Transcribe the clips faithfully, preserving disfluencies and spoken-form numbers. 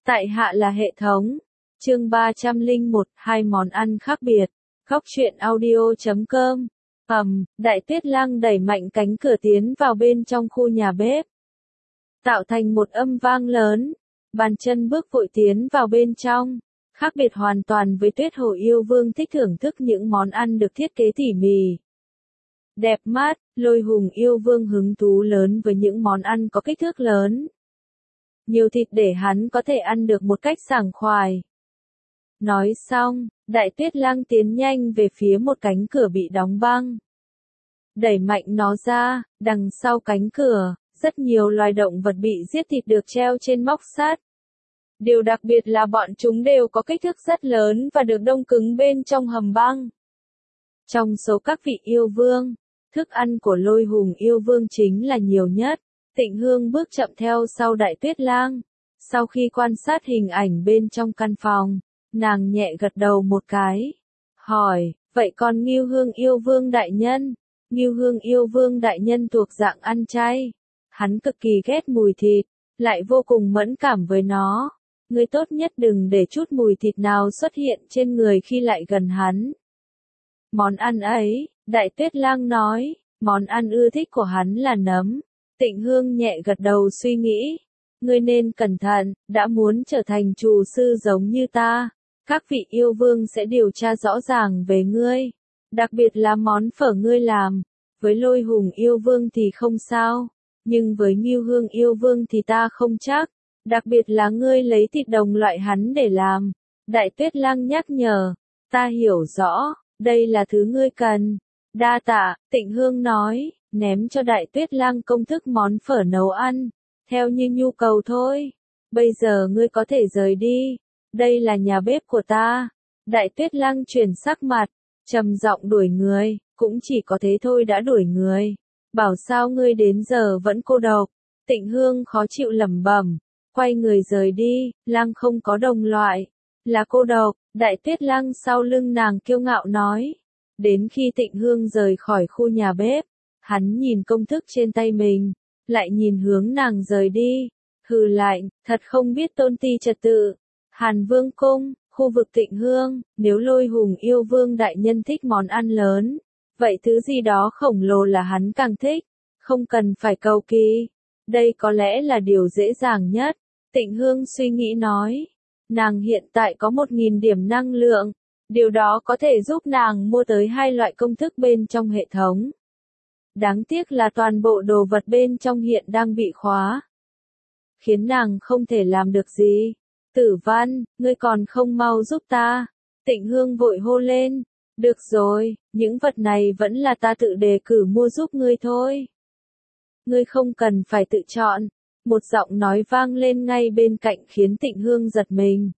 Tại hạ là hệ thống. Chương ba trăm lẻ một, hai món ăn khác biệt. Góc truyện audio chấm com. Ầm, Đại Tuyết Lang đẩy mạnh cánh cửa tiến vào bên trong khu nhà bếp. Tạo thành một âm vang lớn. Bàn chân bước vội tiến vào bên trong. Khác biệt hoàn toàn với Tuyết Hồ Yêu Vương thích thưởng thức những món ăn được thiết kế tỉ mỉ. Đẹp mắt, Lôi Hùng Yêu Vương hứng thú lớn với những món ăn có kích thước lớn. Nhiều thịt để hắn có thể ăn được một cách sảng khoái. Nói xong, Đại Tuyết Lang tiến nhanh về phía một cánh cửa bị đóng băng. Đẩy mạnh nó ra, đằng sau cánh cửa, rất nhiều loài động vật bị giết thịt được treo trên móc sắt. Điều đặc biệt là bọn chúng đều có kích thước rất lớn và được đông cứng bên trong hầm băng. Trong số các vị yêu vương, thức ăn của Lôi Hùng Yêu Vương chính là nhiều nhất. Tịnh Hương bước chậm theo sau Đại Tuyết Lang. Sau khi quan sát hình ảnh bên trong căn phòng, nàng nhẹ gật đầu một cái. Hỏi, vậy còn Ngưu Hương Yêu Vương đại nhân? Ngưu Hương Yêu Vương đại nhân thuộc dạng ăn chay. Hắn cực kỳ ghét mùi thịt, lại vô cùng mẫn cảm với nó. Ngươi tốt nhất đừng để chút mùi thịt nào xuất hiện trên người khi lại gần hắn. Món ăn ấy, Đại Tuyết Lang nói, món ăn ưa thích của hắn là nấm. Tịnh Hương nhẹ gật đầu suy nghĩ. Ngươi nên cẩn thận, đã muốn trở thành trù sư giống như ta. Các vị yêu vương sẽ điều tra rõ ràng về ngươi. Đặc biệt là món phở ngươi làm. Với Lôi Hùng Yêu Vương thì không sao. Nhưng với Ngưu Hương Yêu Vương thì ta không chắc. Đặc biệt là ngươi lấy thịt đồng loại hắn để làm. Đại Tuyết Lang nhắc nhở. Ta hiểu rõ, đây là thứ ngươi cần. Đa tạ, Tịnh Hương nói. Ném cho Đại Tuyết Lang công thức món phở nấu ăn, theo như nhu cầu thôi. Bây giờ ngươi có thể rời đi, đây là nhà bếp của ta. Đại Tuyết Lang chuyển sắc mặt, trầm giọng đuổi người, cũng chỉ có thế thôi đã đuổi người. Bảo sao ngươi đến giờ vẫn cô độc. Tịnh Hương khó chịu lẩm bẩm, quay người rời đi. Lang không có đồng loại, là cô độc. Đại Tuyết Lang sau lưng nàng kiêu ngạo nói. Đến khi Tịnh Hương rời khỏi khu nhà bếp, hắn nhìn công thức trên tay mình, lại nhìn hướng nàng rời đi, hừ lạnh, thật không biết tôn ti trật tự. Hàn Vương Cung, khu vực Tịnh Hương, nếu Lôi Hùng Yêu Vương đại nhân thích món ăn lớn, vậy thứ gì đó khổng lồ là hắn càng thích, không cần phải cầu kỳ. Đây có lẽ là điều dễ dàng nhất, Tịnh Hương suy nghĩ nói. Nàng hiện tại có một nghìn điểm năng lượng, điều đó có thể giúp nàng mua tới hai loại công thức bên trong hệ thống. Đáng tiếc là toàn bộ đồ vật bên trong hiện đang bị khóa, khiến nàng không thể làm được gì. Tử Văn, ngươi còn không mau giúp ta. Tịnh Hương vội hô lên. Được rồi, những vật này vẫn là ta tự đề cử mua giúp ngươi thôi. Ngươi không cần phải tự chọn. Một giọng nói vang lên ngay bên cạnh khiến Tịnh Hương giật mình.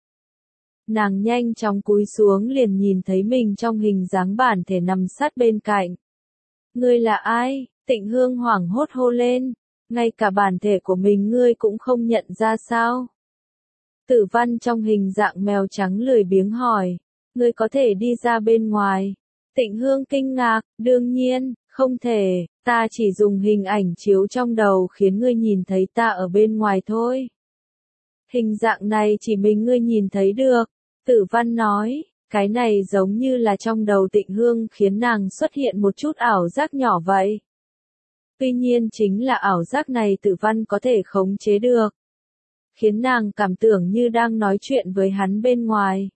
Nàng nhanh chóng cúi xuống liền nhìn thấy mình trong hình dáng bản thể nằm sát bên cạnh. Ngươi là ai? Tịnh Hương hoảng hốt hô lên. Ngay cả bản thể của mình ngươi cũng không nhận ra sao? Tử Văn trong hình dạng mèo trắng lười biếng hỏi. Ngươi có thể đi ra bên ngoài. Tịnh Hương kinh ngạc. Đương nhiên, không thể. Ta chỉ dùng hình ảnh chiếu trong đầu khiến ngươi nhìn thấy ta ở bên ngoài thôi. Hình dạng này chỉ mình ngươi nhìn thấy được. Tử Văn nói. Cái này giống như là trong đầu Tịnh Hương khiến nàng xuất hiện một chút ảo giác nhỏ vậy. Tuy nhiên chính là ảo giác này Tử Văn có thể khống chế được, khiến nàng cảm tưởng như đang nói chuyện với hắn bên ngoài.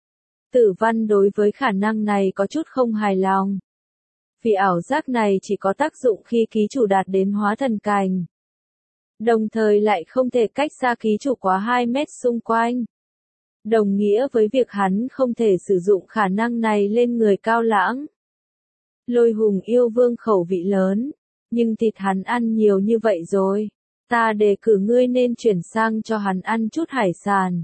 Tử Văn đối với khả năng này có chút không hài lòng. Vì ảo giác này chỉ có tác dụng khi ký chủ đạt đến hóa thần cảnh. Đồng thời lại không thể cách xa ký chủ quá hai mét xung quanh. Đồng nghĩa với việc hắn không thể sử dụng khả năng này lên người Cao Lãng. Lôi Hùng Yêu Vương khẩu vị lớn, nhưng thịt hắn ăn nhiều như vậy rồi. Ta đề cử ngươi nên chuyển sang cho hắn ăn chút hải sản.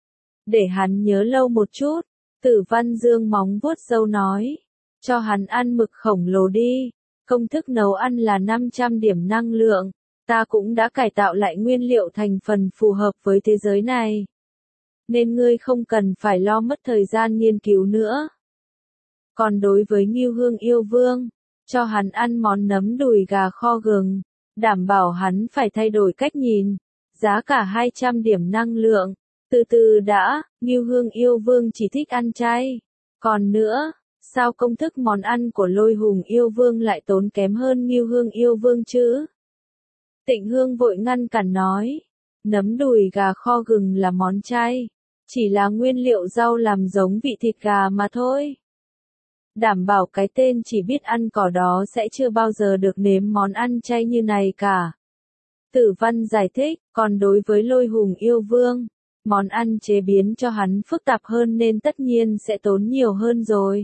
Để hắn nhớ lâu một chút. Tử Văn dương móng vuốt râu nói. Cho hắn ăn mực khổng lồ đi. Công thức nấu ăn là năm trăm điểm năng lượng. Ta cũng đã cải tạo lại nguyên liệu thành phần phù hợp với thế giới này. Nên ngươi không cần phải lo mất thời gian nghiên cứu nữa. Còn đối với Ngưu Hương Yêu Vương, cho hắn ăn món nấm đùi gà kho gừng, đảm bảo hắn phải thay đổi cách nhìn. Giá cả hai trăm điểm năng lượng, Từ từ đã, Ngưu Hương yêu vương chỉ thích ăn chay. Còn nữa, sao công thức món ăn của Lôi Hùng yêu vương lại tốn kém hơn Ngưu Hương yêu vương chứ? Tịnh Hương vội ngăn cản nói, nấm đùi gà kho gừng là món chay, chỉ là nguyên liệu rau làm giống vị thịt gà mà thôi. Đảm bảo cái tên chỉ biết ăn cỏ đó sẽ chưa bao giờ được nếm món ăn chay như này cả. Tử Văn giải thích, còn đối với Lôi Hùng yêu vương, món ăn chế biến cho hắn phức tạp hơn nên tất nhiên sẽ tốn nhiều hơn rồi.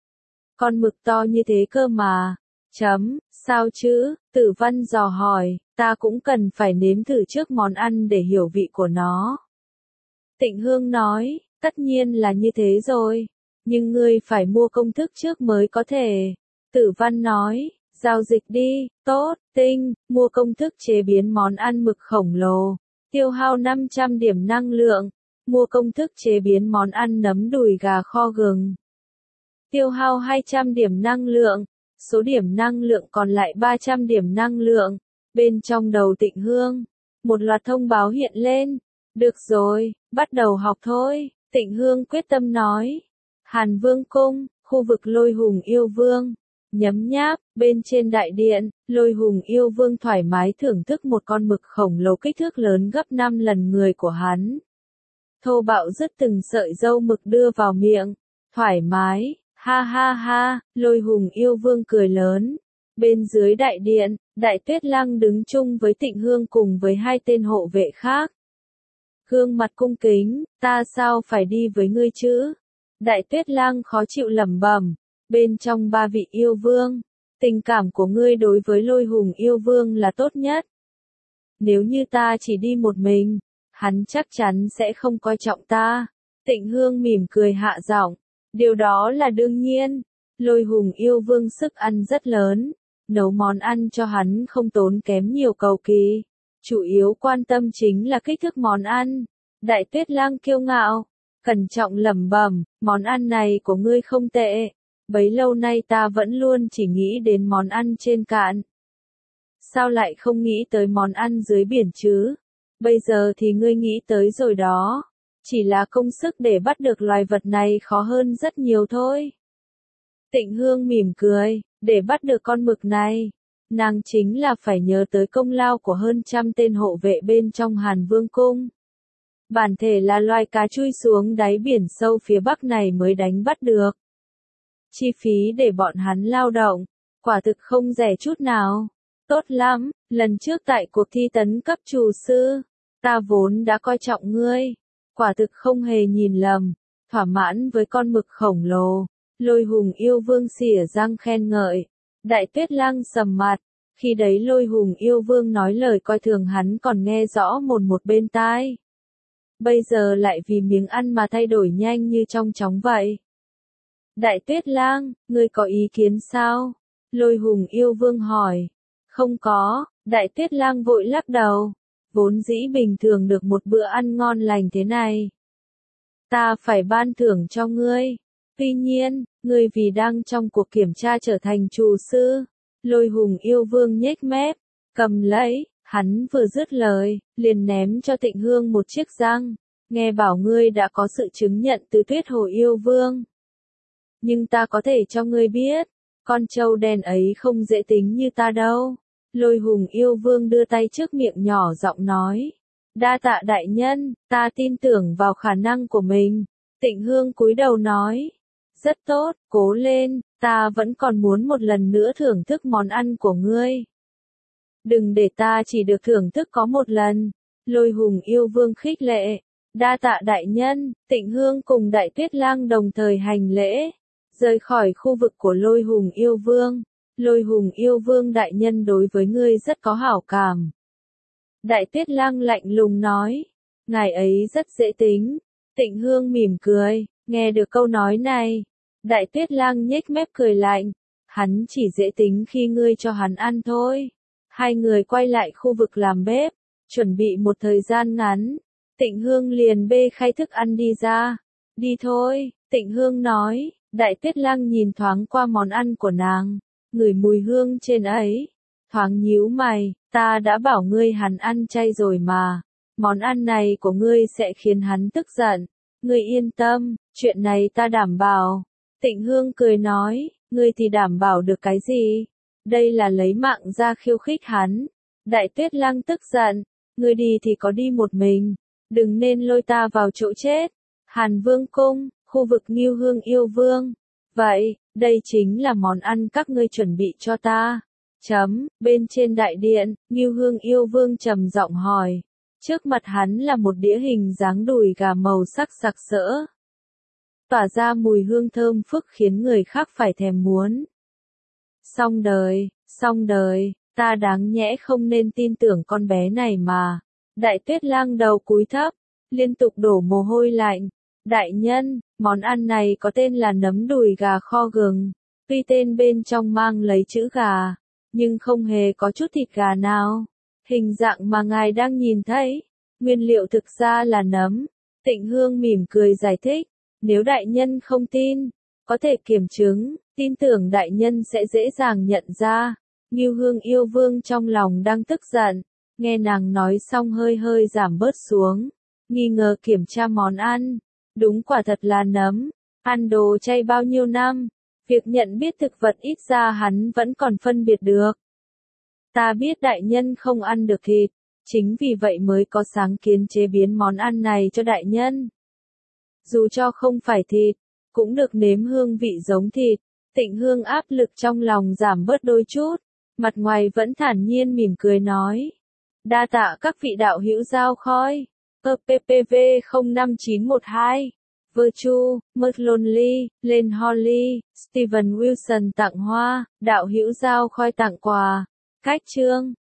Con mực to như thế cơ mà. Chấm, sao chứ? Tử Văn dò hỏi, ta cũng cần phải nếm thử trước món ăn để hiểu vị của nó. Tịnh Hương nói, tất nhiên là như thế rồi, nhưng ngươi phải mua công thức trước mới có thể. Tử Văn nói, giao dịch đi, tốt, tinh, mua công thức chế biến món ăn mực khổng lồ, tiêu hao năm trăm điểm năng lượng, mua công thức chế biến món ăn nấm đùi gà kho gừng, tiêu hao hai trăm điểm năng lượng, số điểm năng lượng còn lại ba trăm điểm năng lượng. Bên trong đầu Tịnh Hương, một loạt thông báo hiện lên. Được rồi, bắt đầu học thôi, Tịnh Hương quyết tâm nói. Hàn Vương Cung, khu vực Lôi Hùng yêu vương. Nhấm nháp, bên trên đại điện, Lôi Hùng yêu vương thoải mái thưởng thức một con mực khổng lồ kích thước lớn gấp năm lần người của hắn. Thô bạo dứt từng sợi dâu mực đưa vào miệng. Thoải mái, ha ha ha, Lôi Hùng yêu vương cười lớn. Bên dưới đại điện, Đại Tuyết Lăng đứng chung với Tịnh Hương cùng với hai tên hộ vệ khác. Gương mặt cung kính, ta sao phải đi với ngươi chứ? Đại Tuyết Lăng khó chịu lẩm bẩm, bên trong ba vị yêu vương, tình cảm của ngươi đối với Lôi Hùng yêu vương là tốt nhất. Nếu như ta chỉ đi một mình, hắn chắc chắn sẽ không coi trọng ta. Tịnh Hương mỉm cười hạ giọng, điều đó là đương nhiên. Lôi Hùng yêu vương sức ăn rất lớn, nấu món ăn cho hắn không tốn kém nhiều cầu kỳ, chủ yếu quan tâm chính là kích thước món ăn. Đại Tuyết Lang kiêu ngạo, cẩn trọng lẩm bẩm, món ăn này của ngươi không tệ, bấy lâu nay ta vẫn luôn chỉ nghĩ đến món ăn trên cạn. Sao lại không nghĩ tới món ăn dưới biển chứ? Bây giờ thì ngươi nghĩ tới rồi đó, chỉ là công sức để bắt được loài vật này khó hơn rất nhiều thôi. Tịnh Hương mỉm cười, để bắt được con mực này, nàng chính là phải nhớ tới công lao của hơn trăm tên hộ vệ bên trong Hàn Vương Cung. Bản thể là loài cá chui xuống đáy biển sâu phía bắc này mới đánh bắt được. Chi phí để bọn hắn lao động, quả thực không rẻ chút nào. Tốt lắm, lần trước tại cuộc thi tấn cấp trù sư, ta vốn đã coi trọng ngươi, quả thực không hề nhìn lầm, thỏa mãn với con mực khổng lồ. Lôi Hùng yêu vương xỉa răng khen ngợi. Đại Tuyết Lang sầm mặt, khi đấy Lôi Hùng yêu vương nói lời coi thường hắn còn nghe rõ một một bên tai. Bây giờ lại vì miếng ăn mà thay đổi nhanh như trong chóng vậy. Đại Tuyết Lang, ngươi có ý kiến sao? Lôi Hùng yêu vương hỏi. Không có, Đại Tuyết Lang vội lắc đầu. Vốn dĩ bình thường được một bữa ăn ngon lành thế này, ta phải ban thưởng cho ngươi. Tuy nhiên, ngươi vì đang trong cuộc kiểm tra trở thành trù sư. Lôi Hùng yêu vương nhếch mép, cầm lấy, hắn vừa dứt lời, liền ném cho Tịnh Hương một chiếc răng. Nghe bảo ngươi đã có sự chứng nhận từ Tuyết Hồ yêu vương. Nhưng ta có thể cho ngươi biết, con trâu đen ấy không dễ tính như ta đâu. Lôi Hùng yêu vương đưa tay trước miệng nhỏ giọng nói. Đa tạ đại nhân, ta tin tưởng vào khả năng của mình. Tịnh Hương cúi đầu nói. Rất tốt, cố lên, ta vẫn còn muốn một lần nữa thưởng thức món ăn của ngươi. Đừng để ta chỉ được thưởng thức có một lần. Lôi Hùng yêu vương khích lệ. Đa tạ đại nhân, Tịnh Hương cùng Đại Tuyết Lang đồng thời hành lễ. Rời khỏi khu vực của Lôi Hùng yêu vương. Lôi Hùng yêu vương đại nhân đối với ngươi rất có hảo cảm. Đại Tuyết Lang lạnh lùng nói. Ngài ấy rất dễ tính. Tịnh Hương mỉm cười, nghe được câu nói này. Đại Tuyết Lang nhếch mép cười lạnh. Hắn chỉ dễ tính khi ngươi cho hắn ăn thôi. Hai người quay lại khu vực làm bếp, chuẩn bị một thời gian ngắn. Tịnh Hương liền bê khay thức ăn đi ra. Đi thôi, Tịnh Hương nói. Đại Tuyết Lang nhìn thoáng qua món ăn của nàng, ngửi mùi hương trên ấy, thoáng nhíu mày, ta đã bảo ngươi hắn ăn chay rồi mà. Món ăn này của ngươi sẽ khiến hắn tức giận. Ngươi yên tâm, chuyện này ta đảm bảo. Tịnh Hương cười nói, ngươi thì đảm bảo được cái gì? Đây là lấy mạng ra khiêu khích hắn. Đại Tuyết Lăng tức giận, ngươi đi thì có đi một mình, đừng nên lôi ta vào chỗ chết. Hàn Vương cung, khu vực Ngưu Hương yêu vương. Vậy, đây chính là món ăn các ngươi chuẩn bị cho ta. Chấm, bên trên đại điện, Ngưu Hương yêu vương trầm giọng hỏi. Trước mặt hắn là một đĩa hình dáng đùi gà màu sắc sặc sỡ. Tỏa ra mùi hương thơm phức khiến người khác phải thèm muốn. Xong đời, xong đời, ta đáng nhẽ không nên tin tưởng con bé này mà. Đại Tuyết Lang đầu cúi thấp, liên tục đổ mồ hôi lạnh. Đại nhân, món ăn này có tên là nấm đùi gà kho gừng. Tuy tên bên trong mang lấy chữ gà, nhưng không hề có chút thịt gà nào. Hình dạng mà ngài đang nhìn thấy, nguyên liệu thực ra là nấm. Tịnh Hương mỉm cười giải thích, nếu đại nhân không tin, có thể kiểm chứng, tin tưởng đại nhân sẽ dễ dàng nhận ra. Ngưu Hương yêu vương trong lòng đang tức giận, nghe nàng nói xong hơi hơi giảm bớt xuống, nghi ngờ kiểm tra món ăn. Đúng quả thật là nấm, ăn đồ chay bao nhiêu năm, việc nhận biết thực vật ít ra hắn vẫn còn phân biệt được. Ta biết đại nhân không ăn được thịt, chính vì vậy mới có sáng kiến chế biến món ăn này cho đại nhân. Dù cho không phải thịt, cũng được nếm hương vị giống thịt. Tịnh Hương áp lực trong lòng giảm bớt đôi chút, mặt ngoài vẫn thản nhiên mỉm cười nói. Đa tạ các vị đạo hữu giao khói. P P P V không năm chín một hai. Virtue, Merlonly, Len Holly, Steven Wilson tặng hoa, đạo hữu giao khói tặng quà. Cách chương